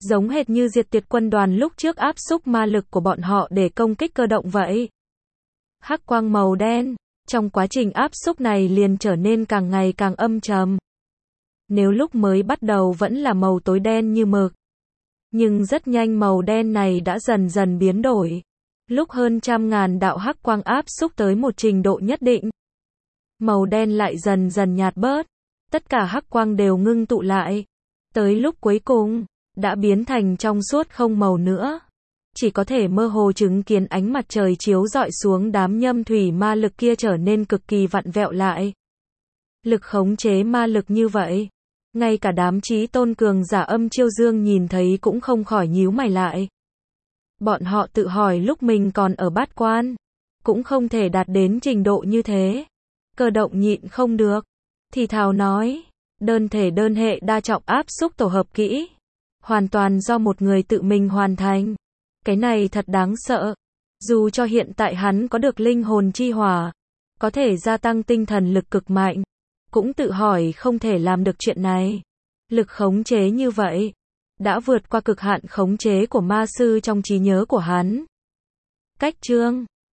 giống hệt như diệt tuyệt quân đoàn lúc trước áp xúc ma lực của bọn họ để công kích cơ động vậy. Hắc quang màu đen, trong quá trình áp xúc này liền trở nên càng ngày càng âm trầm. Nếu lúc mới bắt đầu vẫn là màu tối đen như mực, nhưng rất nhanh màu đen này đã dần dần biến đổi. Lúc hơn trăm ngàn đạo hắc quang áp xúc tới một trình độ nhất định, màu đen lại dần dần nhạt bớt. Tất cả hắc quang đều ngưng tụ lại. Tới lúc cuối cùng, đã biến thành trong suốt không màu nữa. Chỉ có thể mơ hồ chứng kiến ánh mặt trời chiếu rọi xuống đám nhâm thủy ma lực kia trở nên cực kỳ vặn vẹo lại. Lực khống chế ma lực như vậy, ngay cả đám chí tôn cường giả Âm Chiêu Dương nhìn thấy cũng không khỏi nhíu mày lại. Bọn họ tự hỏi lúc mình còn ở bát quan, cũng không thể đạt đến trình độ như thế. Cơ động nhịn không được, thì thào nói, đơn thể đơn hệ đa trọng áp xúc tổ hợp kỹ, hoàn toàn do một người tự mình hoàn thành. Cái này thật đáng sợ. Dù cho hiện tại hắn có được linh hồn chi hỏa, có thể gia tăng tinh thần lực cực mạnh, cũng tự hỏi không thể làm được chuyện này. Lực khống chế như vậy, đã vượt qua cực hạn khống chế của ma sư trong trí nhớ của hắn. Cách chương